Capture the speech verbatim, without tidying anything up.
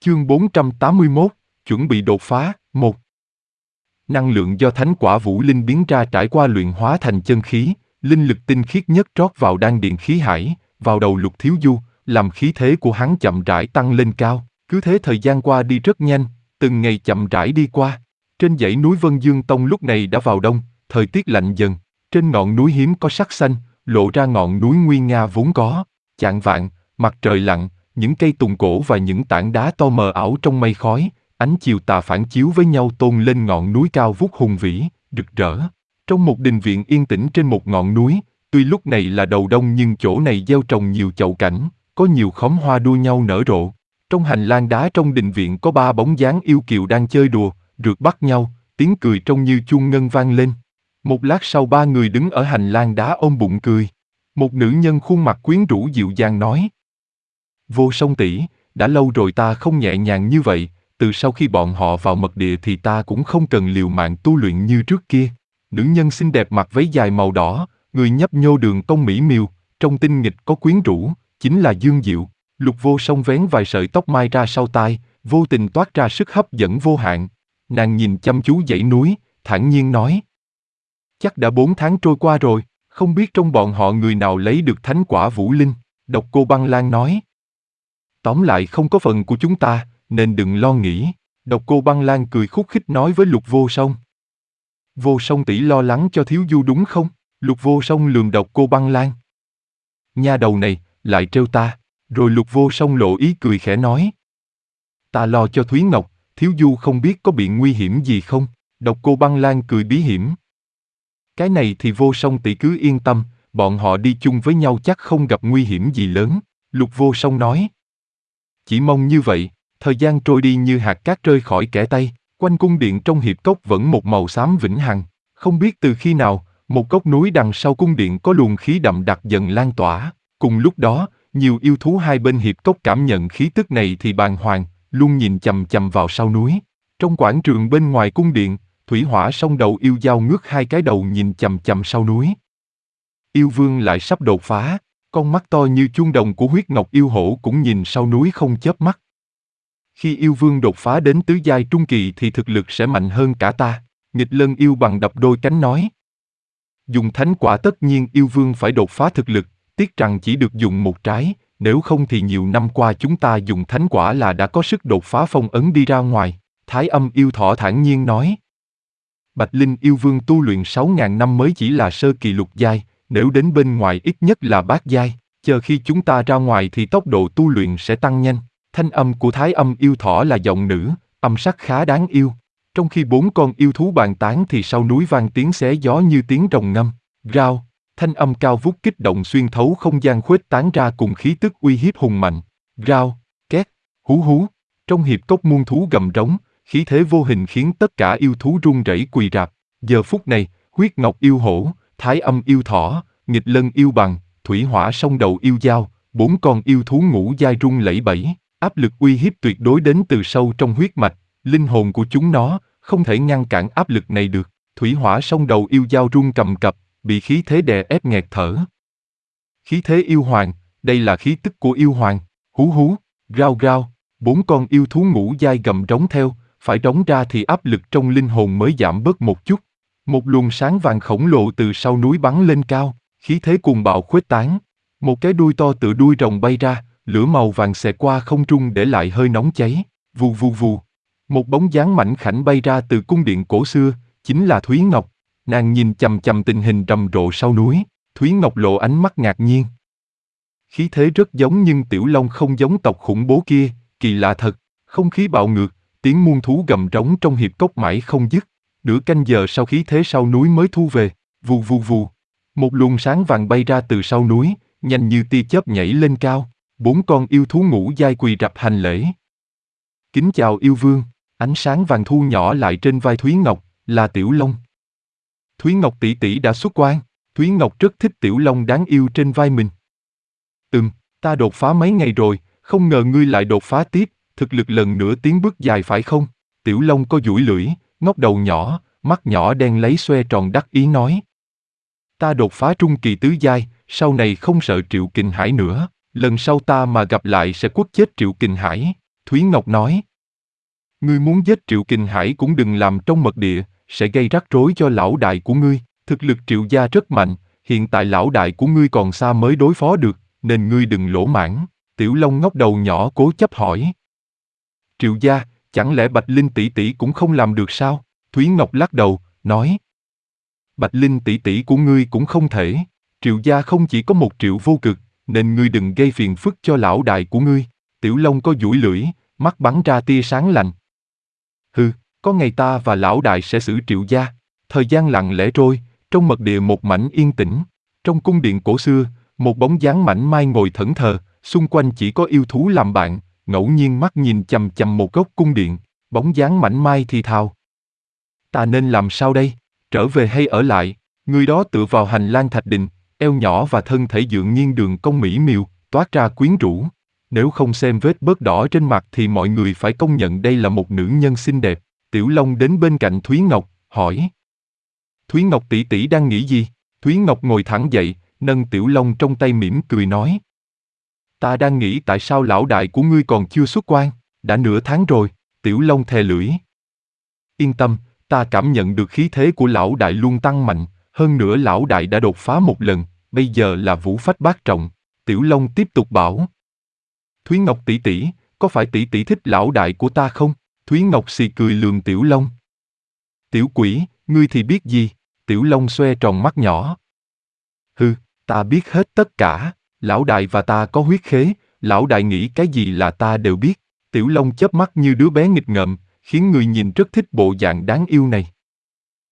Chương bốn trăm tám mươi mốt, chuẩn bị đột phá, một. Năng lượng do thánh quả vũ linh biến ra trải qua luyện hóa thành chân khí, linh lực tinh khiết nhất trót vào đan điền khí hải, vào đầu Lục Thiếu Du, làm khí thế của hắn chậm rãi tăng lên cao. Cứ thế thời gian qua đi rất nhanh, từng ngày chậm rãi đi qua. Trên dãy núi Vân Dương Tông lúc này đã vào đông, thời tiết lạnh dần. Trên ngọn núi hiếm có sắc xanh, lộ ra ngọn núi nguy nga vốn có. Chạng vạng, mặt trời lặn, những cây tùng cổ và những tảng đá to mờ ảo trong mây khói, ánh chiều tà phản chiếu với nhau tôn lên ngọn núi cao vút hùng vĩ, rực rỡ. Trong một đình viện yên tĩnh trên một ngọn núi, tuy lúc này là đầu đông nhưng chỗ này gieo trồng nhiều chậu cảnh, có nhiều khóm hoa đua nhau nở rộ. Trong hành lang đá trong đình viện có ba bóng dáng yêu kiều đang chơi đùa, rượt bắt nhau, tiếng cười trông như chuông ngân vang lên. Một lát sau ba người đứng ở hành lang đá ôm bụng cười. Một nữ nhân khuôn mặt quyến rũ dịu dàng nói: Vô Song tỷ, đã lâu rồi ta không nhẹ nhàng như vậy, từ sau khi bọn họ vào mật địa thì ta cũng không cần liều mạng tu luyện như trước kia. Nữ nhân xinh đẹp mặc váy dài màu đỏ, người nhấp nhô đường cong mỹ miều, trong tinh nghịch có quyến rũ, chính là Dương Diệu. Lục Vô Song vén vài sợi tóc mai ra sau tai, vô tình toát ra sức hấp dẫn vô hạn. Nàng nhìn chăm chú dãy núi, thản nhiên nói: Chắc đã bốn tháng trôi qua rồi, không biết trong bọn họ người nào lấy được thánh quả vũ linh. Độc Cô Băng Lan nói: Tóm lại không có phần của chúng ta, nên đừng lo nghĩ. Độc Cô Băng Lan cười khúc khích nói với Lục Vô Song: Vô Song tỷ lo lắng cho Thiếu Du đúng không? Lục Vô Song lườm Độc Cô Băng Lan. Nha đầu này, lại trêu ta. Rồi Lục Vô Song lộ ý cười khẽ nói: Ta lo cho Thúy Ngọc, Thiếu Du không biết có bị nguy hiểm gì không? Độc Cô Băng Lan cười bí hiểm. Cái này thì Vô Song tỷ cứ yên tâm, bọn họ đi chung với nhau chắc không gặp nguy hiểm gì lớn. Lục Vô Song nói. Chỉ mong như vậy. Thời gian trôi đi như hạt cát rơi khỏi kẽ tay, quanh cung điện trong hiệp cốc vẫn một màu xám vĩnh hằng. Không biết từ khi nào, một góc núi đằng sau cung điện có luồng khí đậm đặc dần lan tỏa. Cùng lúc đó, nhiều yêu thú hai bên hiệp cốc cảm nhận khí tức này thì bàng hoàng, luôn nhìn chằm chằm vào sau núi. Trong quảng trường bên ngoài cung điện, Thủy Hỏa song đầu yêu dao ngước hai cái đầu nhìn chằm chằm sau núi. Yêu vương lại sắp đột phá, con mắt to như chuông đồng của huyết ngọc yêu hổ cũng nhìn sau núi không chớp mắt. Khi yêu vương đột phá đến tứ giai trung kỳ thì thực lực sẽ mạnh hơn cả ta. Nghịch Lân yêu bằng đập đôi cánh nói. Dùng thánh quả tất nhiên yêu vương phải đột phá thực lực, tiếc rằng chỉ được dùng một trái, nếu không thì nhiều năm qua chúng ta dùng thánh quả là đã có sức đột phá phong ấn đi ra ngoài. Thái Âm yêu thỏ thản nhiên nói. Bạch Linh yêu vương tu luyện sáu ngàn năm mới chỉ là sơ kỳ lục giai, nếu đến bên ngoài ít nhất là bát giai, chờ khi chúng ta ra ngoài thì tốc độ tu luyện sẽ tăng nhanh. Thanh âm của Thái Âm yêu thỏ là giọng nữ, âm sắc khá đáng yêu. Trong khi bốn con yêu thú bàn tán thì sau núi vang tiếng xé gió như tiếng rồng ngâm. Rao, thanh âm cao vút kích động xuyên thấu không gian khuếch tán ra cùng khí tức uy hiếp hùng mạnh. Rao, két, hú hú. Trong hiệp cốc muôn thú gầm rống, khí thế vô hình khiến tất cả yêu thú run rẩy quỳ rạp. Giờ phút này, Huyết Ngọc yêu hổ, Thái Âm yêu thỏ, Nghịch Lân yêu bằng, Thủy Hỏa song đầu yêu dao, bốn con yêu thú ngũ giai run lẩy bẩy. Áp lực uy hiếp tuyệt đối đến từ sâu trong huyết mạch, linh hồn của chúng nó, không thể ngăn cản áp lực này được. Thủy Hỏa song đầu yêu dao run cầm cập, bị khí thế đè ép nghẹt thở. Khí thế yêu hoàng, đây là khí tức của yêu hoàng. Hú hú, rao rao, bốn con yêu thú ngũ giai gầm rống theo, phải rống ra thì áp lực trong linh hồn mới giảm bớt một chút. Một luồng sáng vàng khổng lồ từ sau núi bắn lên cao, khí thế cuồng bạo khuếch tán. Một cái đuôi to tự đuôi rồng bay ra, lửa màu vàng xẹt qua không trung để lại hơi nóng cháy. Vù vù vù. Một bóng dáng mảnh khảnh bay ra từ cung điện cổ xưa, chính là Thúy Ngọc. Nàng nhìn chằm chằm tình hình rầm rộ sau núi, Thúy Ngọc lộ ánh mắt ngạc nhiên. Khí thế rất giống nhưng Tiểu Long không giống tộc khủng bố kia, kỳ lạ thật. Không khí bạo ngược, tiếng muôn thú gầm rống trong hiệp cốc mãi không dứt. Nửa canh giờ sau khí thế sau núi mới thu về. Vù vù vù. Một luồng sáng vàng bay ra từ sau núi, nhanh như tia chớp nhảy lên cao. Bốn con yêu thú ngũ giai quỳ rạp hành lễ. Kính chào yêu vương. Ánh sáng vàng thu nhỏ lại trên vai Thúy Ngọc, là Tiểu Long. Thúy Ngọc tỷ tỷ đã xuất quan. Thúy Ngọc rất thích Tiểu Long đáng yêu trên vai mình. Ừm, ta đột phá mấy ngày rồi, không ngờ ngươi lại đột phá tiếp, thực lực lần nữa tiến bước dài phải không? Tiểu Long có duỗi lưỡi, ngóc đầu nhỏ, mắt nhỏ đen lấy xoe tròn đắc ý nói. Ta đột phá trung kỳ tứ giai, sau này không sợ Triệu Kình Hải nữa. Lần sau ta mà gặp lại sẽ quất chết Triệu Kình Hải. Thúy Ngọc nói. Ngươi muốn giết Triệu Kình Hải cũng đừng làm trong mật địa, sẽ gây rắc rối cho lão đại của ngươi. Thực lực Triệu gia rất mạnh, hiện tại lão đại của ngươi còn xa mới đối phó được, nên ngươi đừng lỗ mãng. Tiểu Long ngóc đầu nhỏ cố chấp hỏi. Triệu gia, chẳng lẽ Bạch Linh tỷ tỷ cũng không làm được sao? Thúy Ngọc lắc đầu, nói. Bạch Linh tỷ tỷ của ngươi cũng không thể. Triệu gia không chỉ có một Triệu Vô Cực, nên ngươi đừng gây phiền phức cho lão đại của ngươi. Tiểu Long có dũi lưỡi, mắt bắn ra tia sáng lạnh. Hừ, có ngày ta và lão đại sẽ xử Triệu gia. Thời gian lặng lẽ trôi, trong mật địa một mảnh yên tĩnh. Trong cung điện cổ xưa, một bóng dáng mảnh mai ngồi thẫn thờ, xung quanh chỉ có yêu thú làm bạn, ngẫu nhiên mắt nhìn chằm chằm một góc cung điện. Bóng dáng mảnh mai thì thào. Ta nên làm sao đây? Trở về hay ở lại? Người đó tựa vào hành lang thạch đình, eo nhỏ và thân thể dượng nghiêng đường cong mỹ miều, toát ra quyến rũ. Nếu không xem vết bớt đỏ trên mặt thì mọi người phải công nhận đây là một nữ nhân xinh đẹp. Tiểu Long đến bên cạnh Thúy Ngọc, hỏi. Thúy Ngọc tỷ tỷ đang nghĩ gì? Thúy Ngọc ngồi thẳng dậy, nâng Tiểu Long trong tay mỉm cười nói. Ta đang nghĩ tại sao lão đại của ngươi còn chưa xuất quan, đã nửa tháng rồi. Tiểu Long thè lưỡi. Yên tâm, ta cảm nhận được khí thế của lão đại luôn tăng mạnh, hơn nữa lão đại đã đột phá một lần, bây giờ là vũ phách bát trọng. Tiểu Long tiếp tục bảo. Thúy Ngọc tỷ tỷ, có phải tỷ tỷ thích lão đại của ta không? Thúy Ngọc xì cười lườm Tiểu Long. Tiểu quỷ, ngươi thì biết gì? Tiểu Long xoe tròn mắt nhỏ. Hừ, ta biết hết tất cả, lão đại và ta có huyết khế, lão đại nghĩ cái gì là ta đều biết. Tiểu Long chớp mắt như đứa bé nghịch ngợm, khiến người nhìn rất thích bộ dạng đáng yêu này.